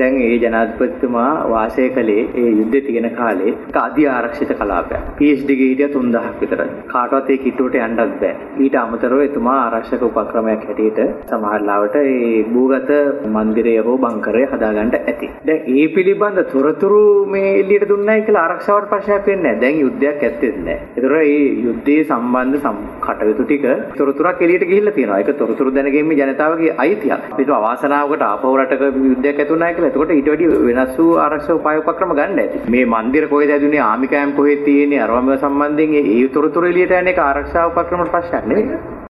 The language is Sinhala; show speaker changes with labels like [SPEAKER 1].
[SPEAKER 1] දැන් ඒ ජනාධිපතිතුමා වාසය කළේ ඒ යුද්ධය තියෙන කාලේ අධි ආරක්ෂිත කලාපයක්. PhD ගේ හිටිය 3000ක් විතර. කාටවත් ඒ කිට්ටුවට යන්නත් බෑ. ඊට අමතරව එතුමා ආරක්ෂක උපක්‍රමයක් හැටියට සමහර ලාවට ඒ භූගත මන්දිරය හෝ බංකරය හදාගන්න ඇති. දැන් ඒ පිළිබඳ තොරතුරු මේ එළියට දුන්නයි කියලා ආරක්ෂාවට ප්‍රශ්නයක් වෙන්නේ නැහැ. දැන් යුද්ධයක් ඇත්තෙත් නැහැ. ඒතර මේ යුද්ධයේ සම්බන්ධ කටයුතු ටික තොරතුරක් එළියට ගිහිල්ලා තියෙනවා. ඒක තොරතුරු දැනගැනීමේ ජනතාවගේ අයිතියක්. ඒක අවාසනාවකට ආපහු රටක යුද්ධයක් ඇති වුණා කියලා. එතකොට ඊට වැඩි වෙනස් වූ ආරක්ෂක උපාය උපක්‍රම ගන්න ඇති. මේ මන්දිර කොහෙද ඇදුනේ, ආමි කැම්ප් කොහෙද තියෙන්නේ, අරවම සම්බන්ධයෙන් ඒ තොරතුරු එළියට යන එක ආරක්ෂා උපක්‍රමවල ප්‍රශ්නයක් නෙවෙයි.